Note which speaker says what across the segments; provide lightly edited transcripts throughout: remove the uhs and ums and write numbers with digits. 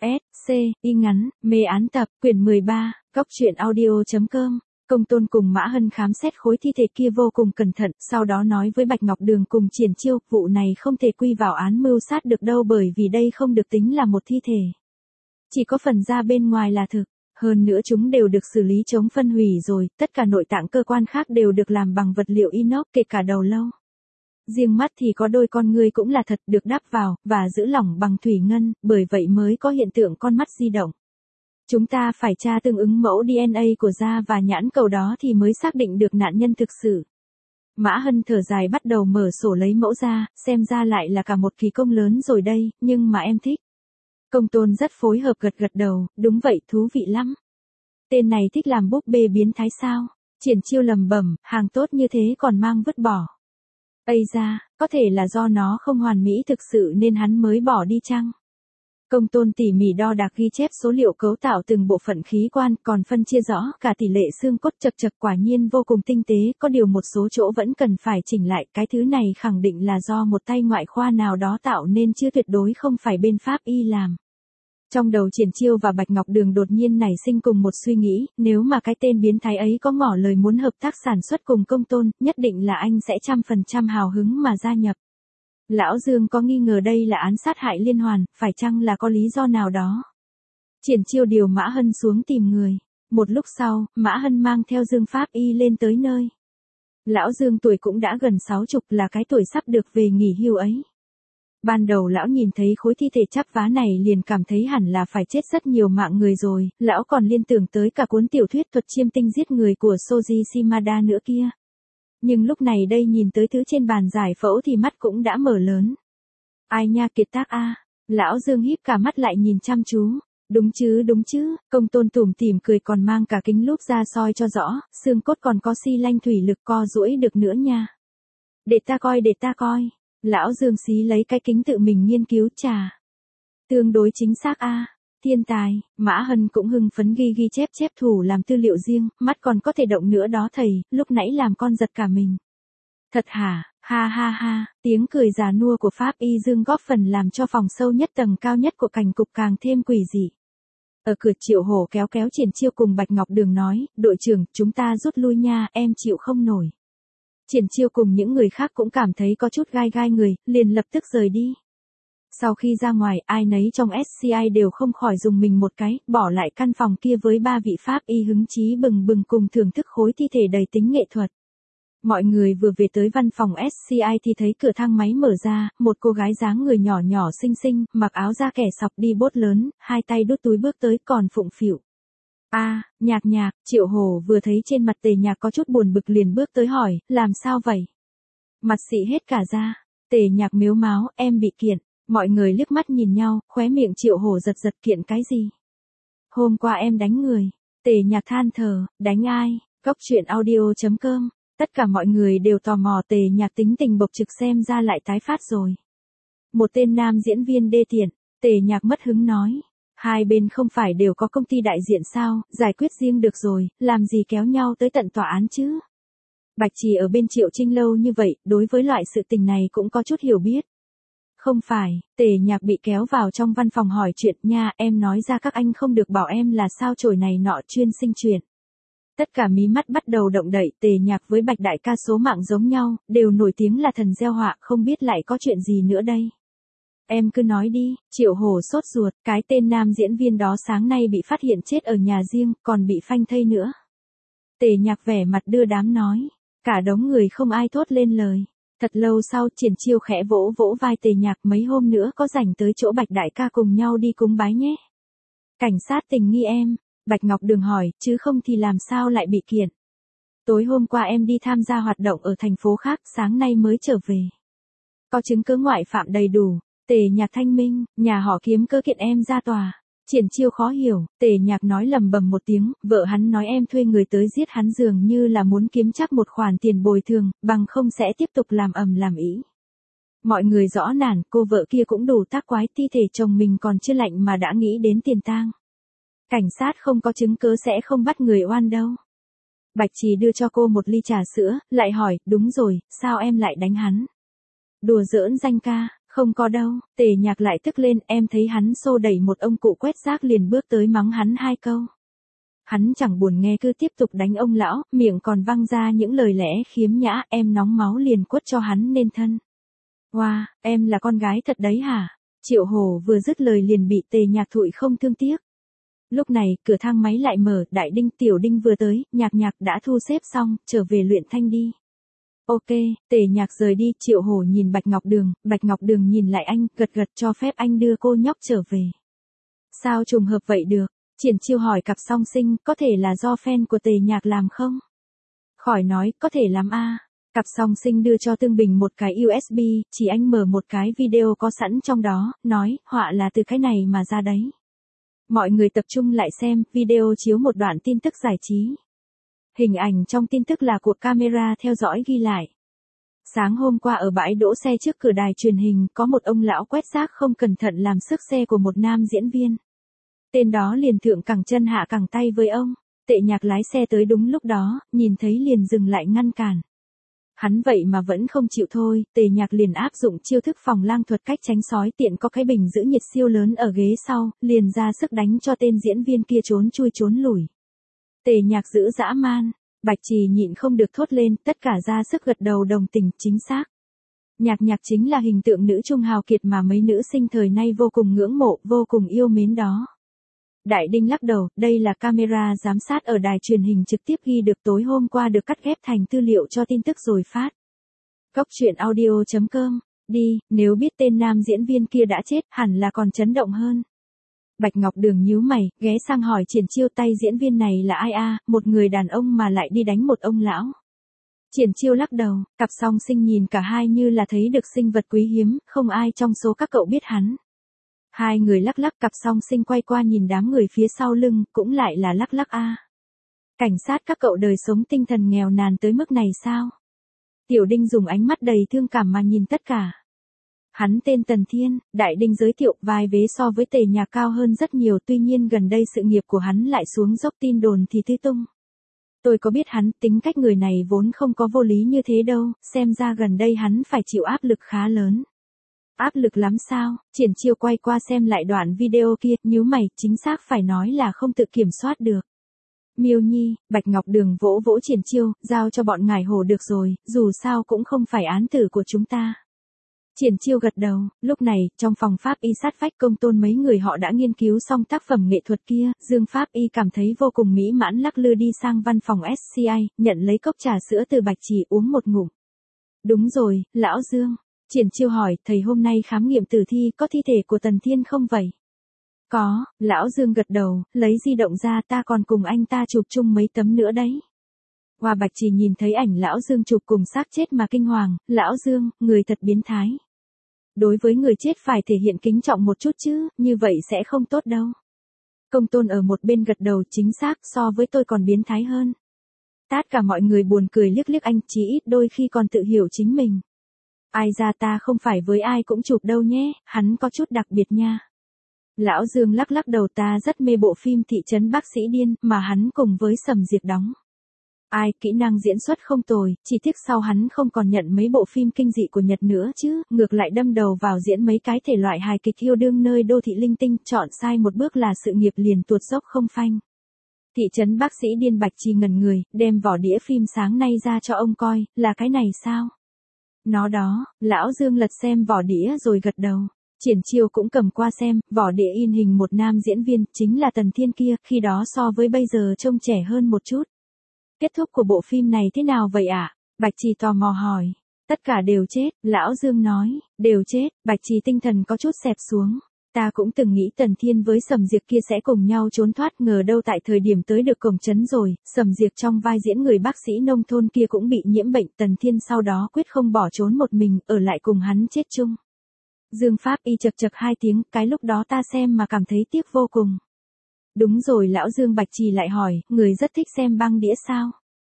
Speaker 1: S, C, y ngắn, mê án tập, quyển 13, góc truyện audio.com. Công Tôn cùng Mã Hân khám xét khối thi thể kia vô cùng cẩn thận, sau đó nói với Bạch Ngọc Đường cùng Triển Chiêu, vụ này không thể quy vào án mưu sát được đâu bởi vì đây không được tính là một thi thể. Chỉ có phần da bên ngoài là thực, hơn nữa chúng đều được xử lý chống phân hủy rồi, tất cả nội tạng cơ quan khác đều được làm bằng vật liệu inox kể cả đầu lâu. Riêng mắt thì có đôi con ngươi cũng là thật được đắp vào, và giữ lỏng bằng thủy ngân, bởi vậy mới có hiện tượng con mắt di động. Chúng ta phải tra tương ứng mẫu DNA của da và nhãn cầu đó thì mới xác định được nạn nhân thực sự. Mã Hân thở dài bắt đầu mở sổ lấy mẫu ra, xem ra lại là cả một kỳ công lớn rồi đây, nhưng mà em thích. Công Tôn rất phối hợp gật gật đầu, đúng vậy, thú vị lắm. Tên này thích làm búp bê biến thái sao? Triển Chiêu lầm bẩm, hàng tốt như thế còn mang vứt bỏ. Ây da, có thể là do nó không hoàn mỹ thực sự nên hắn mới bỏ đi chăng? Công Tôn tỉ mỉ đo đạc ghi chép số liệu cấu tạo từng bộ phận khí quan, còn phân chia rõ cả tỷ lệ xương cốt chật chật, quả nhiên vô cùng tinh tế, có điều một số chỗ vẫn cần phải chỉnh lại, cái thứ này khẳng định là do một tay ngoại khoa nào đó tạo nên chứ tuyệt đối không phải bên pháp y làm. Trong đầu Triển Chiêu và Bạch Ngọc Đường đột nhiên nảy sinh cùng một suy nghĩ, nếu mà cái tên biến thái ấy có ngỏ lời muốn hợp tác sản xuất cùng Công Tôn, nhất định là anh sẽ 100% hào hứng mà gia nhập. Lão Dương có nghi ngờ đây là án sát hại liên hoàn, phải chăng là có lý do nào đó? Triển Chiêu điều Mã Hân xuống tìm người. Một lúc sau, Mã Hân mang theo Dương Pháp Y lên tới nơi. Lão Dương tuổi cũng đã gần 60, là cái tuổi sắp được về nghỉ hưu ấy. Ban đầu lão nhìn thấy khối thi thể chắp vá này liền cảm thấy hẳn là phải chết rất nhiều mạng người rồi, lão còn liên tưởng tới cả cuốn tiểu thuyết Thuật chiêm tinh giết người của Soji Shimada nữa kia. Nhưng lúc này đây nhìn tới thứ trên bàn giải phẫu thì mắt cũng đã mở lớn. Ai nha, kiệt tác a. Lão Dương híp cả mắt lại nhìn chăm chú. Đúng chứ, Công Tôn tủm tỉm cười còn mang cả kính lúp ra soi cho rõ, xương cốt còn có xi lanh thủy lực co duỗi được nữa nha. Để ta coi. Lão Dương xí lấy cái kính tự mình nghiên cứu, chà. Tương đối chính xác a. Thiên tài. Mã Hân cũng hưng phấn ghi chép thủ làm tư liệu riêng, mắt còn có thể động nữa đó thầy, lúc nãy làm con giật cả mình. Thật hả? Ha ha ha, tiếng cười già nua của Pháp Y Dương góp phần làm cho phòng sâu nhất tầng cao nhất của cảnh cục càng thêm quỷ dị. Ở cửa Triệu Hổ kéo Triển Chiêu cùng Bạch Ngọc Đường nói, đội trưởng, chúng ta rút lui nha, em chịu không nổi. Triển Chiêu cùng những người khác cũng cảm thấy có chút gai người, liền lập tức rời đi. Sau khi ra ngoài, ai nấy trong SCI đều không khỏi dùng mình một cái, bỏ lại căn phòng kia với ba vị Pháp Y hứng chí bừng bừng cùng thưởng thức khối thi thể đầy tính nghệ thuật. Mọi người vừa về tới văn phòng SCI thì thấy cửa thang máy mở ra, một cô gái dáng người nhỏ xinh, mặc áo da kẻ sọc đi bốt lớn, hai tay đút túi bước tới còn phụng phịu. Nhạc, Triệu Hổ vừa thấy trên mặt Tề Nhạc có chút buồn bực liền bước tới hỏi, làm sao vậy? Mặt xị hết cả ra. Tề Nhạc mếu máo, em bị kiện. Mọi người liếc mắt nhìn nhau, khóe miệng Triệu Hổ giật kiện cái gì? Hôm qua em đánh người. Tề Nhạc than thở, đánh ai? Góc truyện audio.com. Tất cả mọi người đều tò mò Tề Nhạc tính tình bộc trực xem ra lại tái phát rồi. Một tên nam diễn viên đê tiện. Tề Nhạc mất hứng nói. Hai bên không phải đều có công ty đại diện sao, giải quyết riêng được rồi, làm gì kéo nhau tới tận tòa án chứ? Bạch Trì ở bên Triệu Trinh lâu như vậy, đối với loại sự tình này cũng có chút hiểu biết. Không phải, Tề Nhạc bị kéo vào trong văn phòng hỏi chuyện nha, em nói ra các anh không được bảo em là sao chổi này nọ chuyên sinh chuyện. Tất cả mí mắt bắt đầu động đậy, Tề Nhạc với Bạch đại ca số mạng giống nhau, đều nổi tiếng là thần gieo họa, không biết lại có chuyện gì nữa đây. Em cứ nói đi, Triệu Hổ sốt ruột, cái tên nam diễn viên đó sáng nay bị phát hiện chết ở nhà riêng, còn bị phanh thây nữa. Tề Nhạc vẻ mặt đưa đám nói, cả đống người không ai thốt lên lời. Thật lâu sau Triển Chiêu khẽ vỗ vai Tề Nhạc, mấy hôm nữa có rảnh tới chỗ Bạch đại ca cùng nhau đi cúng bái nhé. Cảnh sát tình nghi em, Bạch Ngọc Đường hỏi, chứ không thì làm sao lại bị kiện. Tối hôm qua em đi tham gia hoạt động ở thành phố khác, sáng nay mới trở về. Có chứng cứ ngoại phạm đầy đủ. Tề Nhạc thanh minh, nhà họ kiếm cơ kiện em ra tòa. Triển Chiêu khó hiểu, Tề Nhạc nói lầm bầm một tiếng, vợ hắn nói em thuê người tới giết hắn dường như là muốn kiếm chắc một khoản tiền bồi thường, bằng không sẽ tiếp tục làm ầm làm ĩ. Mọi người rõ nản, cô vợ kia cũng đủ tác quái, thi thể chồng mình còn chưa lạnh mà đã nghĩ đến tiền tang. Cảnh sát không có chứng cứ sẽ không bắt người oan đâu. Bạch Trì đưa cho cô một ly trà sữa, lại hỏi, đúng rồi, sao em lại đánh hắn? Đùa giỡn danh ca, Không có đâu, Tề Nhạc lại tức lên, em thấy hắn xô đẩy một ông cụ quét rác liền bước tới mắng hắn 2 câu. Hắn chẳng buồn nghe cứ tiếp tục đánh ông lão, miệng còn văng ra những lời lẽ khiếm nhã, em nóng máu liền quất cho hắn nên thân. Wow, em là con gái thật đấy hả? Triệu Hổ vừa dứt lời liền bị Tề Nhạc thụi không thương tiếc. Lúc này, cửa thang máy lại mở, Đại Đinh Tiểu Đinh vừa tới, Nhạc đã thu xếp xong, trở về luyện thanh đi. Ok, Tề Nhạc rời đi, Triệu Hổ nhìn Bạch Ngọc Đường nhìn lại anh, gật cho phép anh đưa cô nhóc trở về. Sao trùng hợp vậy được? Triển Chiêu hỏi cặp song sinh, có thể là do fan của Tề Nhạc làm không? Khỏi nói, có thể lắm a. Cặp song sinh đưa cho Tương Bình một cái USB, chỉ anh mở một cái video có sẵn trong đó, nói, họa là từ cái này mà ra đấy. Mọi người tập trung lại xem, video chiếu một đoạn tin tức giải trí. Hình ảnh trong tin tức là của camera theo dõi ghi lại. Sáng hôm qua ở bãi đỗ xe trước cửa đài truyền hình, có một ông lão quét rác không cẩn thận làm xước xe của một nam diễn viên. Tên đó liền thượng cẳng chân hạ cẳng tay với ông. Tề Nhạc lái xe tới đúng lúc đó, nhìn thấy liền dừng lại ngăn cản. Hắn vậy mà vẫn không chịu thôi, Tề Nhạc liền áp dụng chiêu thức phòng lang thuật cách tránh sói tiện có cái bình giữ nhiệt siêu lớn ở ghế sau, liền ra sức đánh cho tên diễn viên kia trốn chui trốn lủi. Tề Nhạc giữ dã man, Bạch Trì nhịn không được thốt lên, tất cả ra sức gật đầu đồng tình, chính xác. Nhạc chính là hình tượng nữ trung hào kiệt mà mấy nữ sinh thời nay vô cùng ngưỡng mộ, vô cùng yêu mến đó. Đại Đinh lắc đầu, đây là camera giám sát ở đài truyền hình trực tiếp ghi được tối hôm qua được cắt ghép thành tư liệu cho tin tức rồi phát. Cốc truyện audio.com, đi, nếu biết tên nam diễn viên kia đã chết, hẳn là còn chấn động hơn. Bạch Ngọc Đường nhíu mày, ghé sang hỏi Triển Chiêu tay diễn viên này là ai a, một người đàn ông mà lại đi đánh một ông lão. Triển Chiêu lắc đầu, cặp song sinh nhìn cả hai như là thấy được sinh vật quý hiếm, không ai trong số các cậu biết hắn. Hai người lắc cặp song sinh quay qua nhìn đám người phía sau lưng, cũng lại là lắc a. Cảnh sát các cậu đời sống tinh thần nghèo nàn tới mức này sao? Tiểu Đinh dùng ánh mắt đầy thương cảm mà nhìn tất cả. Hắn tên Tần Thiên, Đại Đinh giới thiệu, vai vế so với Tề Nhạc cao hơn rất nhiều, tuy nhiên gần đây sự nghiệp của hắn lại xuống dốc, tin đồn thì tứ tung. Tôi có biết hắn, tính cách người này vốn không có vô lý như thế đâu, xem ra gần đây hắn phải chịu áp lực khá lớn. Áp lực lắm sao? Triển Chiêu quay qua xem lại đoạn video kia, nhíu mày, chính xác phải nói là không tự kiểm soát được. Miêu Nhi, Bạch Ngọc Đường vỗ Triển Chiêu, giao cho bọn ngải hổ được rồi, dù sao cũng không phải án tử của chúng ta. Triển Chiêu gật đầu, lúc này, trong phòng pháp y sát vách Công Tôn mấy người họ đã nghiên cứu xong tác phẩm nghệ thuật kia, Dương pháp y cảm thấy vô cùng mỹ mãn lắc lư đi sang văn phòng SCI, nhận lấy cốc trà sữa từ Bạch Chỉ uống một ngụm. Đúng rồi, lão Dương. Triển Chiêu hỏi, thầy hôm nay khám nghiệm tử thi có thi thể của Tần Thiên không vậy? Có, lão Dương gật đầu, lấy di động ra, ta còn cùng anh ta chụp chung mấy tấm nữa đấy. Hoa Bạch Chỉ nhìn thấy ảnh lão Dương chụp cùng xác chết mà kinh hoàng, lão Dương, người thật biến thái. Đối với người chết phải thể hiện kính trọng một chút chứ, như vậy sẽ không tốt đâu. Công Tôn ở một bên gật đầu, chính xác, so với tôi còn biến thái hơn. Tất cả mọi người buồn cười liếc anh, chí ít đôi khi còn tự hiểu chính mình. Ai ra ta không phải với ai cũng chụp đâu nhé, hắn có chút đặc biệt nha. Lão Dương lắc đầu, ta rất mê bộ phim Thị trấn Bác Sĩ Điên mà hắn cùng với Sầm Diệp đóng. Ai, kỹ năng diễn xuất không tồi, chỉ tiếc sau hắn không còn nhận mấy bộ phim kinh dị của Nhật nữa chứ, ngược lại đâm đầu vào diễn mấy cái thể loại hài kịch yêu đương nơi đô thị linh tinh, chọn sai một bước là sự nghiệp liền tuột dốc không phanh. Thị trấn Bác Sĩ Điên. Bạch Trì ngẩn người, đem vỏ đĩa phim sáng nay ra cho ông coi, là cái này sao? Nó đó, lão Dương lật xem vỏ đĩa rồi gật đầu. Triển Chiêu cũng cầm qua xem, vỏ đĩa in hình một nam diễn viên, chính là Tần Thiên kia, khi đó so với bây giờ trông trẻ hơn một chút. Kết thúc của bộ phim này thế nào vậy ạ? Bạch Trì tò mò hỏi. Tất cả đều chết, lão Dương nói, đều chết, Bạch Trì tinh thần có chút xẹp xuống. Ta cũng từng nghĩ Tần Thiên với Sầm Diệp kia sẽ cùng nhau trốn thoát, ngờ đâu tại thời điểm tới được cổng trấn rồi, Sầm Diệp trong vai diễn người bác sĩ nông thôn kia cũng bị nhiễm bệnh, Tần Thiên sau đó quyết không bỏ trốn một mình, ở lại cùng hắn chết chung. Dương pháp y chật 2 tiếng, cái lúc đó ta xem mà cảm thấy tiếc vô cùng. Đúng rồi lão Dương. Bạch Trì lại hỏi, người rất thích xem băng đĩa sao?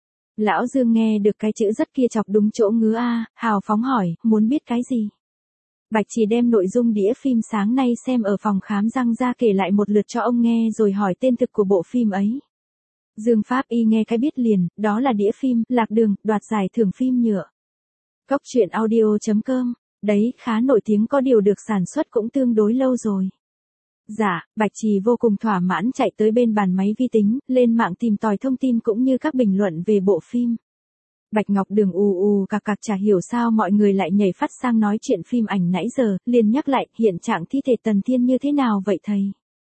Speaker 1: Lão Dương nghe được cái chữ rất kia chọc đúng chỗ ngứa a, hào phóng hỏi, muốn biết cái gì? Bạch Trì đem nội dung đĩa phim sáng nay xem ở phòng khám răng ra kể lại một lượt cho ông nghe rồi hỏi tên thực của bộ phim ấy. Dương pháp y nghe cái biết liền, đó là đĩa phim Lạc Đường, đoạt giải thưởng phim nhựa. Cốc truyện audio.com, Đấy, khá nổi tiếng có điều được sản xuất cũng tương đối lâu rồi. Dạ, Bạch Trì vô cùng thỏa mãn chạy tới bên bàn máy vi tính, lên mạng tìm tòi thông tin cũng như các bình luận về bộ phim. Bạch Ngọc Đường cặc chả hiểu sao mọi người lại nhảy phát sang nói chuyện phim ảnh nãy giờ, liền nhắc lại hiện trạng thi thể Tần Thiên như thế nào vậy thầy?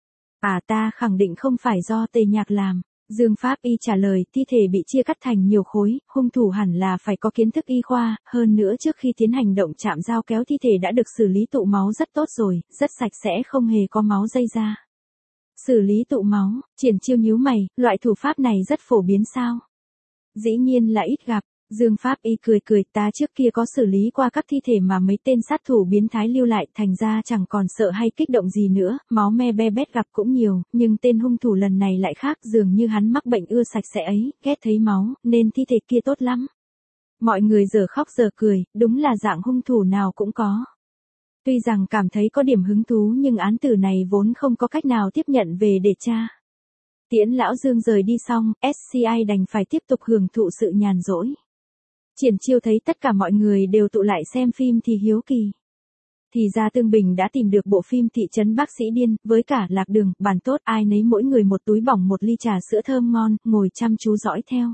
Speaker 1: Ta khẳng định không phải do Tề Nhạc làm. Dương Pháp Y trả lời, thi thể bị chia cắt thành nhiều khối, hung thủ hẳn là phải có kiến thức y khoa, hơn nữa trước khi tiến hành động chạm dao kéo thi thể đã được xử lý tụ máu rất tốt rồi, rất sạch sẽ không hề có máu dây ra. Xử lý tụ máu, Triển Chiêu nhíu mày, loại thủ pháp này rất phổ biến sao? Dĩ nhiên là ít gặp. Dương Pháp Y cười, ta trước kia có xử lý qua các thi thể mà mấy tên sát thủ biến thái lưu lại, thành ra chẳng còn sợ hay kích động gì nữa, máu me be bét gặp cũng nhiều, nhưng tên hung thủ lần này lại khác, dường như hắn mắc bệnh ưa sạch sẽ ấy, ghét thấy máu, nên thi thể kia tốt lắm. Mọi người giờ khóc giờ cười, đúng là dạng hung thủ nào cũng có. Tuy rằng cảm thấy có điểm hứng thú nhưng án tử này vốn không có cách nào tiếp nhận về để tra. Tiễn lão Dương rời đi xong, SCI đành phải tiếp tục hưởng thụ sự nhàn rỗi. Triển Chiêu thấy tất cả mọi người đều tụ lại xem phim thì hiếu kỳ. Thì ra Tương Bình đã tìm được bộ phim Thị trấn Bác Sĩ Điên, với cả Lạc Đường, bàn tốt ai nấy mỗi người một túi bỏng một ly trà sữa thơm ngon, ngồi chăm chú dõi theo.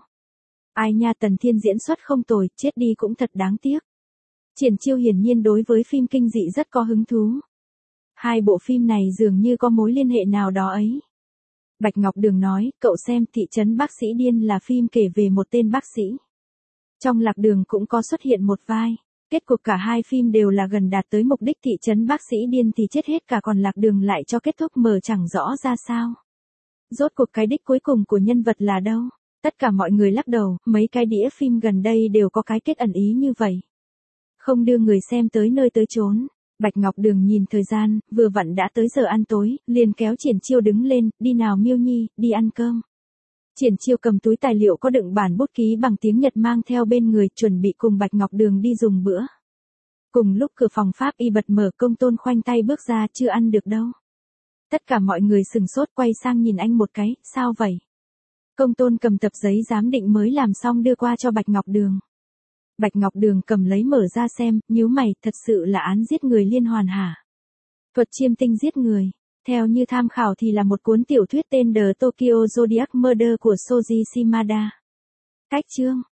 Speaker 1: Ai nha Tần Thiên diễn xuất không tồi, chết đi cũng thật đáng tiếc. Triển Chiêu hiển nhiên đối với phim kinh dị rất có hứng thú. Hai bộ phim này dường như có mối liên hệ nào đó ấy. Bạch Ngọc Đường nói, cậu xem Thị trấn Bác Sĩ Điên là phim kể về một tên bác sĩ. Trong Lạc Đường cũng có xuất hiện một vai. Kết cục cả hai phim đều là gần đạt tới mục đích. Thị trấn Bác Sĩ Điên thì chết hết cả, còn Lạc Đường lại cho kết thúc mờ chẳng rõ ra sao. Rốt cuộc cái đích cuối cùng của nhân vật là đâu? Tất cả mọi người lắc đầu, mấy cái đĩa phim gần đây đều có cái kết ẩn ý như vậy. Không đưa người xem tới nơi tới chốn. Bạch Ngọc Đường nhìn thời gian, vừa vặn đã tới giờ ăn tối, liền kéo Triển Chiêu đứng lên, đi nào Miêu Nhi, đi ăn cơm. Triển Chiêu cầm túi tài liệu có đựng bản bút ký bằng tiếng Nhật mang theo bên người, chuẩn bị cùng Bạch Ngọc Đường đi dùng bữa. Cùng lúc cửa phòng Pháp Y bật mở, Công Tôn khoanh tay bước ra, chưa ăn được đâu. Tất cả mọi người sừng sốt quay sang nhìn anh một cái, sao vậy? Công Tôn cầm tập giấy giám định mới làm xong đưa qua cho Bạch Ngọc Đường. Bạch Ngọc Đường cầm lấy mở ra xem, nhíu mày, thật sự là án giết người liên hoàn hả? Thuật chiêm tinh giết người. Theo như tham khảo thì là một cuốn tiểu thuyết tên The Tokyo Zodiac Murder của Shoji Shimada. Cách chương